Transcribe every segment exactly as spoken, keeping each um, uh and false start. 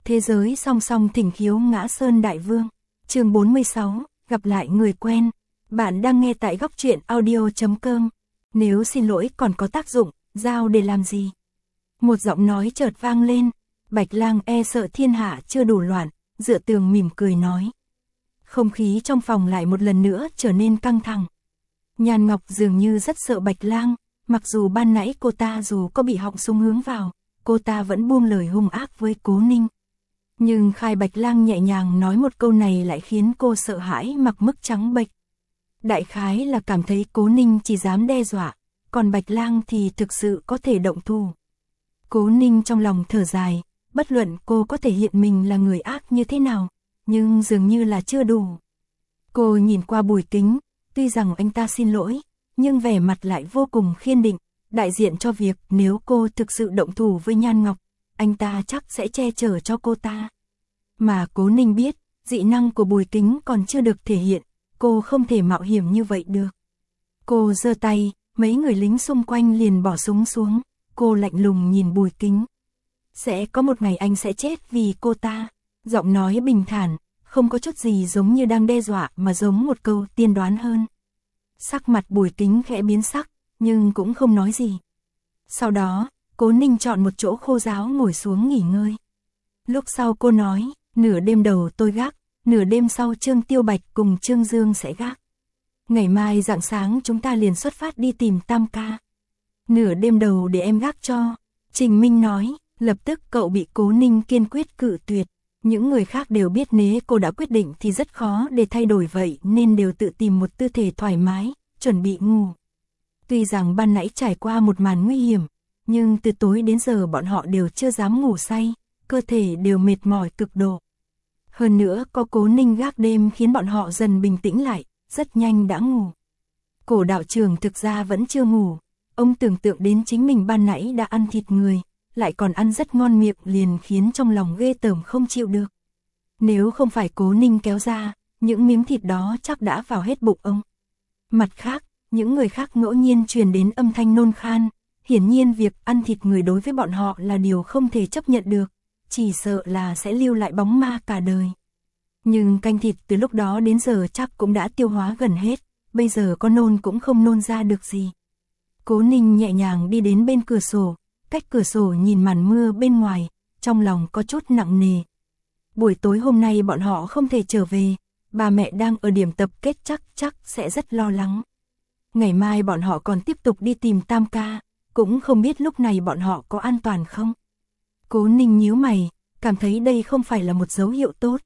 Thế giới song song thỉnh khiếu ngã sơn đại vương. Chương bốn mươi sáu, gặp lại người quen. Bạn đang nghe tại góc truyện audio chấm com. Nếu xin lỗi còn có tác dụng, giao để làm gì? Một giọng nói chợt vang lên. Bạch Lang e sợ thiên hạ chưa đủ loạn, dựa tường mỉm cười nói. Không khí trong phòng lại một lần nữa trở nên căng thẳng. Nhan Ngọc dường như rất sợ Bạch Lang, mặc dù ban nãy cô ta dù có bị họng súng hướng vào, cô ta vẫn buông lời hung ác với Cố Ninh. Nhưng Khai Bạch Lang nhẹ nhàng nói một câu này lại khiến cô sợ hãi mặc mức trắng bệch. Đại khái là cảm thấy Cố Ninh chỉ dám đe dọa, còn Bạch Lang thì thực sự có thể động thủ. Cố Ninh trong lòng thở dài, bất luận cô có thể hiện mình là người ác như thế nào, nhưng dường như là chưa đủ. Cô nhìn qua Bùi Kính, tuy rằng anh ta xin lỗi, nhưng vẻ mặt lại vô cùng khiên định, đại diện cho việc nếu cô thực sự động thủ với Nhan Ngọc, anh ta chắc sẽ che chở cho cô ta. Mà Cố Ninh biết, dị năng của Bùi Kính còn chưa được thể hiện, cô không thể mạo hiểm như vậy được. Cô giơ tay, mấy người lính xung quanh liền bỏ súng xuống, cô lạnh lùng nhìn Bùi Kính. Sẽ có một ngày anh sẽ chết vì cô ta. Giọng nói bình thản, không có chút gì giống như đang đe dọa mà giống một câu tiên đoán hơn. Sắc mặt Bùi Kính khẽ biến sắc, nhưng cũng không nói gì. Sau đó, Cố Ninh chọn một chỗ khô ráo ngồi xuống nghỉ ngơi. Lúc sau cô nói, nửa đêm đầu tôi gác, nửa đêm sau Trương Tiêu Bạch cùng Trương Dương sẽ gác. Ngày mai rạng sáng chúng ta liền xuất phát đi tìm Tam ca. Nửa đêm đầu để em gác cho. Trình Minh nói, lập tức cậu bị Cố Ninh kiên quyết cự tuyệt. Những người khác đều biết nếu cô đã quyết định thì rất khó để thay đổi vậy nên đều tự tìm một tư thế thoải mái, chuẩn bị ngủ. Tuy rằng ban nãy trải qua một màn nguy hiểm, nhưng từ tối đến giờ bọn họ đều chưa dám ngủ say, cơ thể đều mệt mỏi cực độ. Hơn nữa có Cố Ninh gác đêm khiến bọn họ dần bình tĩnh lại, rất nhanh đã ngủ. Cổ đạo trưởng thực ra vẫn chưa ngủ, ông tưởng tượng đến chính mình ban nãy đã ăn thịt người, lại còn ăn rất ngon miệng liền khiến trong lòng ghê tởm không chịu được. Nếu không phải Cố Ninh kéo ra, những miếng thịt đó chắc đã vào hết bụng ông. Mặt khác, những người khác ngẫu nhiên truyền đến âm thanh nôn khan, hiển nhiên việc ăn thịt người đối với bọn họ là điều không thể chấp nhận được, chỉ sợ là sẽ lưu lại bóng ma cả đời. Nhưng canh thịt từ lúc đó đến giờ chắc cũng đã tiêu hóa gần hết, bây giờ có nôn cũng không nôn ra được gì. Cố Ninh nhẹ nhàng đi đến bên cửa sổ, cách cửa sổ nhìn màn mưa bên ngoài, trong lòng có chút nặng nề. Buổi tối hôm nay bọn họ không thể trở về, bà mẹ đang ở điểm tập kết chắc chắc sẽ rất lo lắng. Ngày mai bọn họ còn tiếp tục đi tìm Tam ca, cũng không biết lúc này bọn họ có an toàn không. Cố Ninh nhíu mày, cảm thấy đây không phải là một dấu hiệu tốt.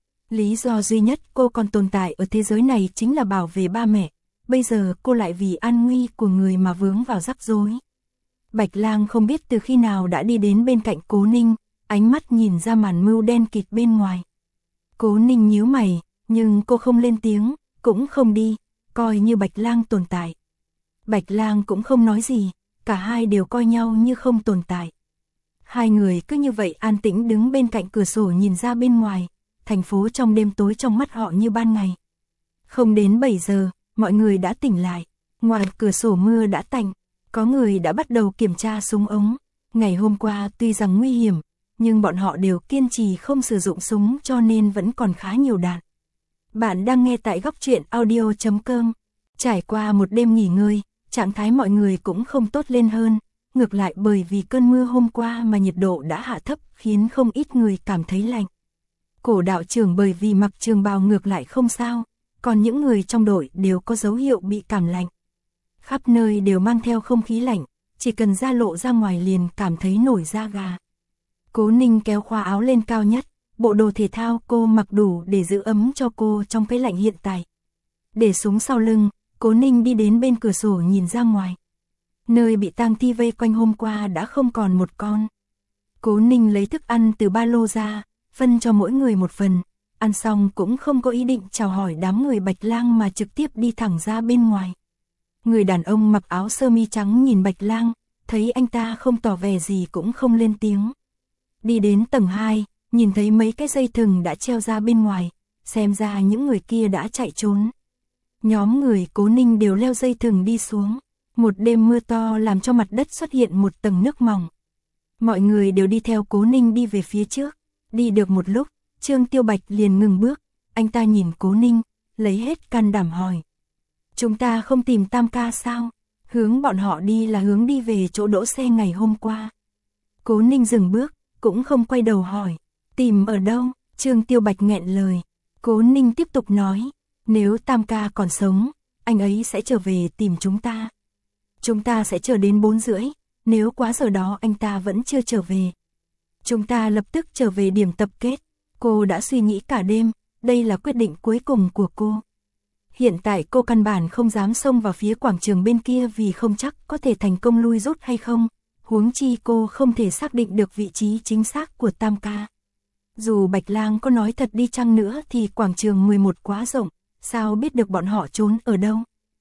Lý do duy nhất cô còn tồn tại ở thế giới này chính là bảo vệ ba mẹ, bây giờ cô lại vì an nguy của người mà vướng vào rắc rối. Bạch Lang không biết từ khi nào đã đi đến bên cạnh Cố Ninh, ánh mắt nhìn ra màn mưu đen kịt bên ngoài. Cố Ninh nhíu mày, nhưng cô không lên tiếng, cũng không đi, coi như Bạch Lang tồn tại. Bạch Lang cũng không nói gì, cả hai đều coi nhau như không tồn tại. Hai người cứ như vậy an tĩnh đứng bên cạnh cửa sổ nhìn ra bên ngoài, thành phố trong đêm tối trong mắt họ như ban ngày. Không đến bảy giờ, mọi người đã tỉnh lại, ngoài cửa sổ mưa đã tạnh, có người đã bắt đầu kiểm tra súng ống. Ngày hôm qua tuy rằng nguy hiểm, nhưng bọn họ đều kiên trì không sử dụng súng cho nên vẫn còn khá nhiều đạn. Bạn đang nghe tại góc truyện audio chấm com. Trải qua một đêm nghỉ ngơi, trạng thái mọi người cũng không tốt lên hơn, ngược lại bởi vì cơn mưa hôm qua mà nhiệt độ đã hạ thấp khiến không ít người cảm thấy lạnh. Cổ đạo trưởng bởi vì mặc trường bào ngược lại không sao, còn những người trong đội đều có dấu hiệu bị cảm lạnh. Khắp nơi đều mang theo không khí lạnh, chỉ cần ra lộ ra ngoài liền cảm thấy nổi da gà. Cố Ninh kéo khoa áo lên cao nhất, bộ đồ thể thao cô mặc đủ để giữ ấm cho cô trong cái lạnh hiện tại. Để súng sau lưng, Cố Ninh đi đến bên cửa sổ nhìn ra ngoài. Nơi bị tang thi vây quanh hôm qua đã không còn một con. Cố Ninh lấy thức ăn từ ba lô ra, phân cho mỗi người một phần, ăn xong cũng không có ý định chào hỏi đám người Bạch Lang mà trực tiếp đi thẳng ra bên ngoài. Người đàn ông mặc áo sơ mi trắng nhìn Bạch Lang, thấy anh ta không tỏ vẻ gì cũng không lên tiếng. Đi đến tầng hai, nhìn thấy mấy cái dây thừng đã treo ra bên ngoài, xem ra những người kia đã chạy trốn. Nhóm người Cố Ninh đều leo dây thừng đi xuống, một đêm mưa to làm cho mặt đất xuất hiện một tầng nước mỏng. Mọi người đều đi theo Cố Ninh đi về phía trước, Đi được một lúc, Trương Tiêu Bạch liền ngừng bước, anh ta nhìn Cố Ninh, lấy hết can đảm hỏi. Chúng ta không tìm Tam ca sao? Hướng bọn họ đi là hướng đi về chỗ đỗ xe ngày hôm qua. Cố Ninh dừng bước, cũng không quay đầu hỏi. Tìm ở đâu? Trương Tiêu Bạch nghẹn lời. Cố Ninh tiếp tục nói. Nếu Tam ca còn sống, anh ấy sẽ trở về tìm chúng ta. Chúng ta sẽ chờ đến bốn rưỡi. Nếu quá giờ đó anh ta vẫn chưa trở về, chúng ta lập tức trở về điểm tập kết. Cô đã suy nghĩ cả đêm, đây là quyết định cuối cùng của cô. Hiện tại cô căn bản không dám xông vào phía quảng trường bên kia vì không chắc có thể thành công lui rút hay không. Huống chi cô không thể xác định được vị trí chính xác của Tam ca. Dù Bạch Lang có nói thật đi chăng nữa thì quảng trường mười một quá rộng, sao biết được bọn họ trốn ở đâu.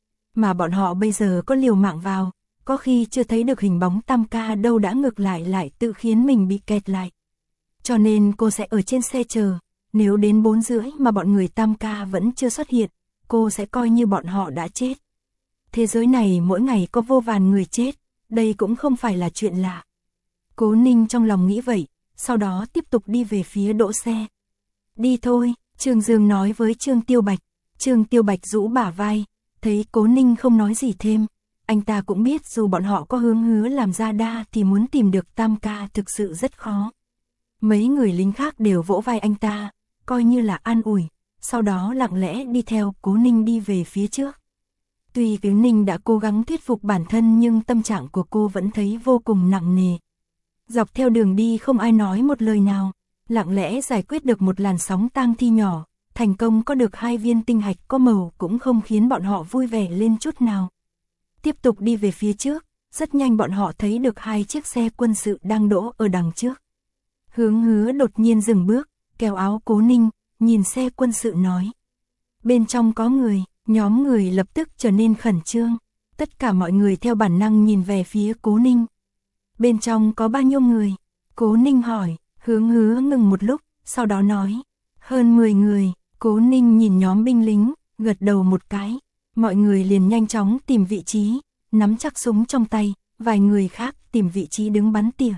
Mà bọn họ bây giờ có liều mạng vào, có khi chưa thấy được hình bóng Tam ca đâu đã ngược lại lại tự khiến mình bị kẹt lại. Cho nên cô sẽ ở trên xe chờ, nếu đến bốn rưỡi mà bọn người Tam ca vẫn chưa xuất hiện, cô sẽ coi như bọn họ đã chết. Thế giới này mỗi ngày có vô vàn người chết, đây cũng không phải là chuyện lạ. Cố Ninh trong lòng nghĩ vậy, sau đó tiếp tục đi về phía đỗ xe. Đi thôi, Trương Dương nói với Trương Tiêu Bạch. Trương Tiêu Bạch rũ bả vai, thấy Cố Ninh không nói gì thêm. Anh ta cũng biết dù bọn họ có hướng hứa làm ra đa thì muốn tìm được Tam ca thực sự rất khó. Mấy người lính khác đều vỗ vai anh ta, coi như là an ủi, sau đó lặng lẽ đi theo Cố Ninh đi về phía trước. Tuy Cố Ninh đã cố gắng thuyết phục bản thân nhưng tâm trạng của cô vẫn thấy vô cùng nặng nề. Dọc theo đường đi không ai nói một lời nào, lặng lẽ giải quyết được một làn sóng tang thi nhỏ, thành công có được hai viên tinh hạch có màu cũng không khiến bọn họ vui vẻ lên chút nào. Tiếp tục đi về phía trước, rất nhanh bọn họ thấy được hai chiếc xe quân sự đang đỗ ở đằng trước. Hướng Hứa đột nhiên dừng bước, kéo áo Cố Ninh, nhìn xe quân sự nói. Bên trong có người, nhóm người lập tức trở nên khẩn trương. Tất cả mọi người theo bản năng nhìn về phía Cố Ninh. Bên trong có bao nhiêu người? Cố Ninh hỏi, Hướng Hứa ngừng một lúc, sau đó nói. Hơn mười người, Cố Ninh nhìn nhóm binh lính, gật đầu một cái. Mọi người liền nhanh chóng tìm vị trí, nắm chắc súng trong tay, vài người khác tìm vị trí đứng bắn tỉa.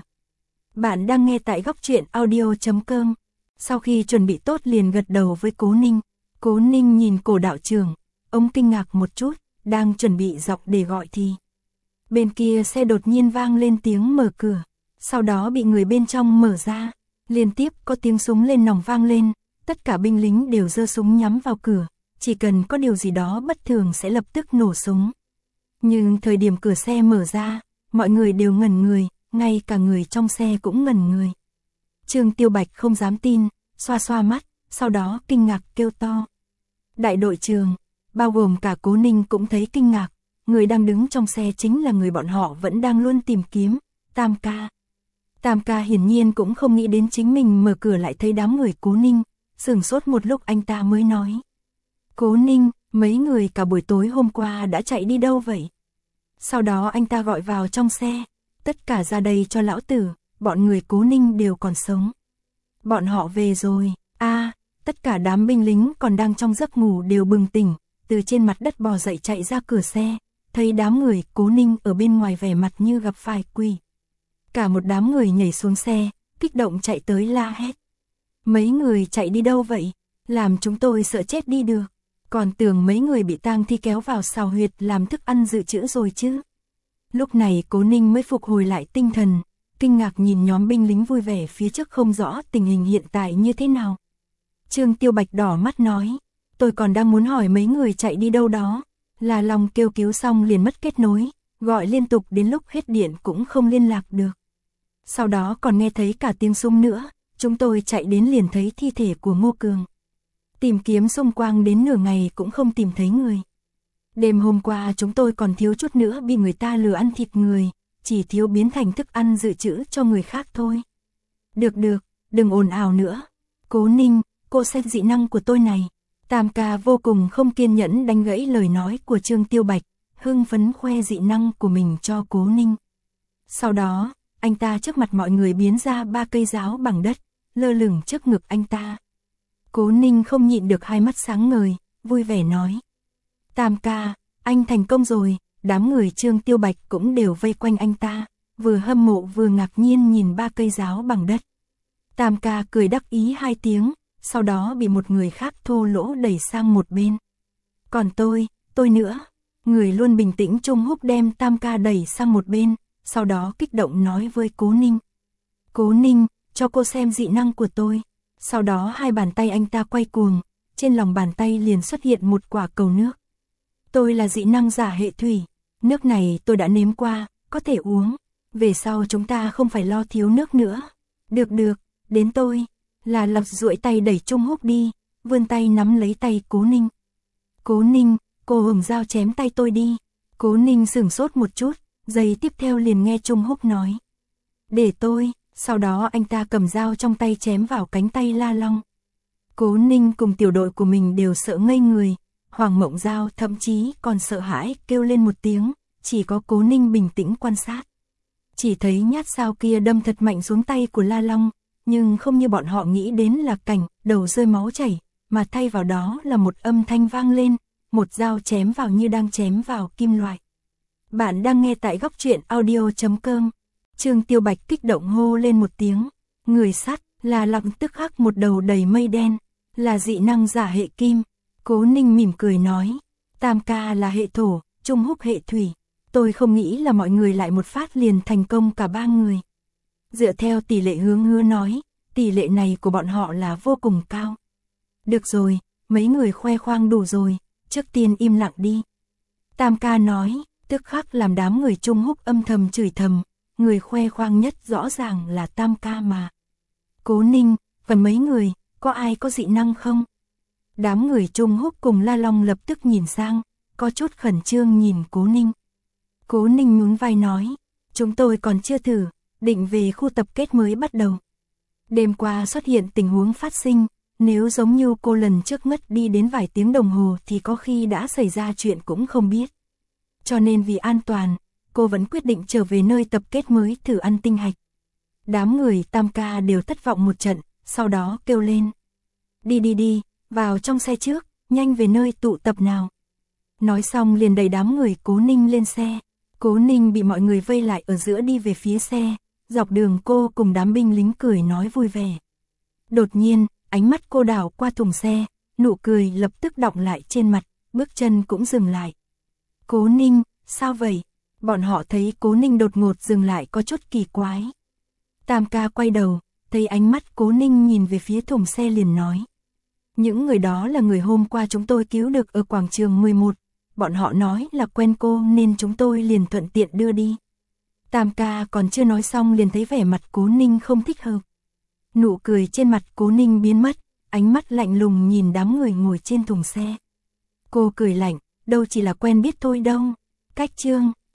Bạn đang nghe tại góc truyện audio chấm com. Sau khi chuẩn bị tốt liền gật đầu với Cố Ninh. Cố Ninh nhìn Cổ đạo trưởng, ông kinh ngạc một chút, đang chuẩn bị dọc để gọi thì. Bên kia xe đột nhiên vang lên tiếng mở cửa, sau đó bị người bên trong mở ra, liên tiếp có tiếng súng lên nòng vang lên, tất cả binh lính đều giơ súng nhắm vào cửa, chỉ cần có điều gì đó bất thường sẽ lập tức nổ súng. Nhưng thời điểm cửa xe mở ra, mọi người đều ngẩn người, ngay cả người trong xe cũng ngẩn người. Trương Tiêu Bạch không dám tin, xoa xoa mắt, sau đó kinh ngạc kêu to. Đại đội trưởng, bao gồm cả Cố Ninh cũng thấy kinh ngạc, người đang đứng trong xe chính là người bọn họ vẫn đang luôn tìm kiếm, Tam ca. Tam ca hiển nhiên cũng không nghĩ đến chính mình mở cửa lại thấy đám người Cố Ninh, sửng sốt một lúc anh ta mới nói. Cố Ninh, mấy người cả buổi tối hôm qua đã chạy đi đâu vậy? Sau đó anh ta gọi vào trong xe, tất cả ra đây cho lão tử, bọn người Cố Ninh đều còn sống. Bọn họ về rồi, a à, tất cả đám binh lính còn đang trong giấc ngủ đều bừng tỉnh, từ trên mặt đất bò dậy chạy ra cửa xe, thấy đám người Cố Ninh ở bên ngoài vẻ mặt như gặp phải quỷ. Cả một đám người nhảy xuống xe, kích động chạy tới la hét. Mấy người chạy đi đâu vậy? Làm chúng tôi sợ chết đi được. Còn tưởng mấy người bị tang thi kéo vào xào huyệt làm thức ăn dự trữ rồi chứ. Lúc này Cố Ninh mới phục hồi lại tinh thần, kinh ngạc nhìn nhóm binh lính vui vẻ phía trước không rõ tình hình hiện tại như thế nào. Trương Tiêu Bạch đỏ mắt nói, tôi còn đang muốn hỏi mấy người chạy đi đâu đó, là lòng kêu cứu xong liền mất kết nối, gọi liên tục đến lúc hết điện cũng không liên lạc được. Sau đó còn nghe thấy cả tiếng súng nữa, chúng tôi chạy đến liền thấy thi thể của Ngô Cường. Tìm kiếm xung quanh đến nửa ngày cũng không tìm thấy người. Đêm hôm qua chúng tôi còn thiếu chút nữa bị người ta lừa ăn thịt người, chỉ thiếu biến thành thức ăn dự trữ cho người khác thôi. Được được, đừng ồn ào nữa. Cố Ninh, cô xem dị năng của tôi này. Tam ca vô cùng không kiên nhẫn đánh gãy lời nói của Trương Tiêu Bạch, hưng phấn khoe dị năng của mình cho Cố Ninh. Sau đó, anh ta trước mặt mọi người biến ra ba cây giáo bằng đất, lơ lửng trước ngực anh ta. Cố Ninh không nhịn được hai mắt sáng ngời, vui vẻ nói. Tam ca, anh thành công rồi, đám người Trương Tiêu Bạch cũng đều vây quanh anh ta, vừa hâm mộ vừa ngạc nhiên nhìn ba cây giáo bằng đất. Tam ca cười đắc ý hai tiếng, sau đó bị một người khác thô lỗ đẩy sang một bên. Còn tôi, tôi nữa. Người luôn bình tĩnh Trung Húc đem Tam ca đẩy sang một bên, sau đó kích động nói với Cố Ninh. Cố Ninh, cho cô xem dị năng của tôi. Sau đó hai bàn tay anh ta quay cuồng, trên lòng bàn tay liền xuất hiện một quả cầu nước. Tôi là dị năng giả hệ thủy, nước này tôi đã nếm qua, có thể uống. Về sau chúng ta không phải lo thiếu nước nữa. Được được, đến tôi. Là Lập duỗi tay đẩy Trung Húc đi, vươn tay nắm lấy tay Cố Ninh. Cố Ninh, cô hùng dao chém tay tôi đi. Cố Ninh sửng sốt một chút, giây tiếp theo liền nghe Trung Húc nói. Để tôi, sau đó anh ta cầm dao trong tay chém vào cánh tay La Long. Cố Ninh cùng tiểu đội của mình đều sợ ngây người, Hoàng Mộng Giao thậm chí còn sợ hãi kêu lên một tiếng, chỉ có Cố Ninh bình tĩnh quan sát. Chỉ thấy nhát dao kia đâm thật mạnh xuống tay của La Long, nhưng không như bọn họ nghĩ đến là cảnh đầu rơi máu chảy, mà thay vào đó là một âm thanh vang lên, một dao chém vào như đang chém vào kim loại. Bạn đang nghe tại góc truyện audio chấm com. Trương Tiêu Bạch kích động hô lên một tiếng, người sắt, là lặng tức khắc một đầu đầy mây đen, là dị năng giả hệ kim. Cố Ninh mỉm cười nói, Tam ca là hệ thổ, Trung Húc hệ thủy. Tôi không nghĩ là mọi người lại một phát liền thành công cả ba người. Dựa theo tỷ lệ Hướng Hứa nói, tỷ lệ này của bọn họ là vô cùng cao. Được rồi, mấy người khoe khoang đủ rồi, trước tiên im lặng đi. Tam ca nói, tức khắc làm đám người Trung Húc âm thầm chửi thầm, người khoe khoang nhất rõ ràng là Tam ca mà. Cố Ninh, phần mấy người, có ai có dị năng không? Đám người Trung Húc cùng La Long lập tức nhìn sang, có chút khẩn trương nhìn Cố Ninh. Cố Ninh nhún vai nói, chúng tôi còn chưa thử, định về khu tập kết mới bắt đầu. Đêm qua xuất hiện tình huống phát sinh, nếu giống như cô lần trước ngất đi đến vài tiếng đồng hồ thì có khi đã xảy ra chuyện cũng không biết. Cho nên vì an toàn, cô vẫn quyết định trở về nơi tập kết mới thử ăn tinh hạch. Đám người Tam ca đều thất vọng một trận, sau đó kêu lên. Đi đi đi, vào trong xe trước, nhanh về nơi tụ tập nào. Nói xong liền đẩy đám người Cố Ninh lên xe. Cố Ninh bị mọi người vây lại ở giữa đi về phía xe, dọc đường cô cùng đám binh lính cười nói vui vẻ. Đột nhiên, ánh mắt cô đảo qua thùng xe, nụ cười lập tức đọng lại trên mặt, bước chân cũng dừng lại. Cố Ninh, sao vậy? Bọn họ thấy Cố Ninh đột ngột dừng lại có chút kỳ quái. Tam ca quay đầu, thấy ánh mắt Cố Ninh nhìn về phía thùng xe liền nói. Những người đó là người hôm qua chúng tôi cứu được ở quảng trường mười một. Bọn họ nói là quen cô nên chúng tôi liền thuận tiện đưa đi. Tam ca còn chưa nói xong liền thấy vẻ mặt Cố Ninh không thích hợp. Nụ cười trên mặt Cố Ninh biến mất, ánh mắt lạnh lùng nhìn đám người ngồi trên thùng xe. Cô cười lạnh, đâu chỉ là quen biết thôi đâu. Cách Trương,